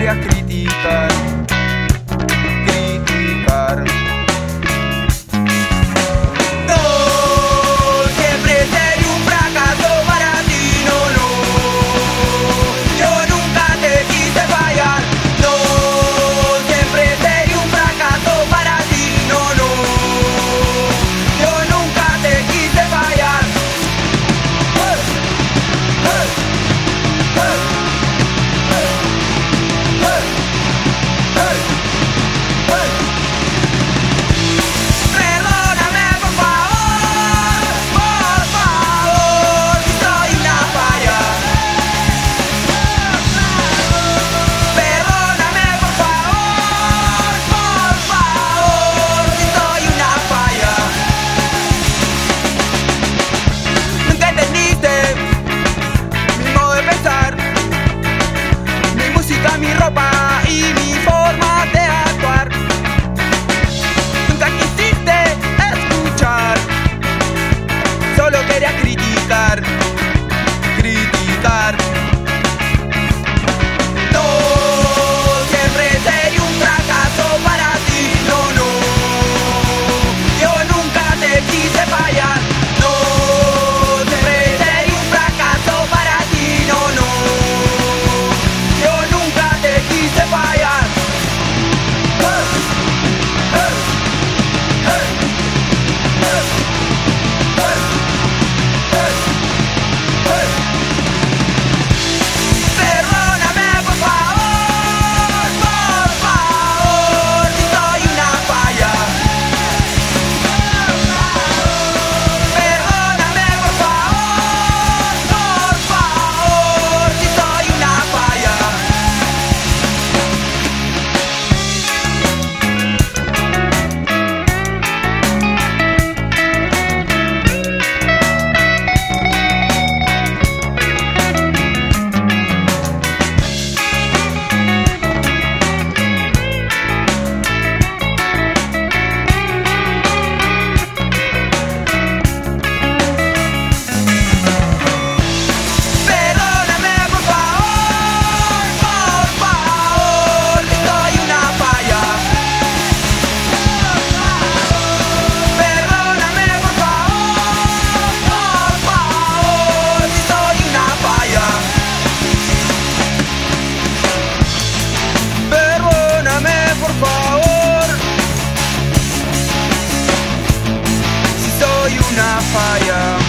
querías criticar, criticar. No, siempre seré un fracaso para ti, no, no. Yo nunca te quise fallar. No, siempre seré un fracaso para ti, no, no. Yo nunca te quise fallar. Perdóname por favor, si soy una falla. Perdóname por favor, si soy una falla. Nunca entendiste mi modo de pensar, mi música, mi ropa y mi forma de actuar. Nunca quisiste escuchar, solo querías criticar, criticar. No, siempre seré un fracaso para ti, no, no. Yo nunca te quise fallar. No, siempre seré un fracaso para ti, no, no. Yo nunca te quise fallar. Perdóname por favor, si soy una falla. Perdóname por favor, si soy una falla. Perdóname por favor, si soy una falla. Perdóname por favor, si soy una falla. Perdóname por favor, si soy una falla.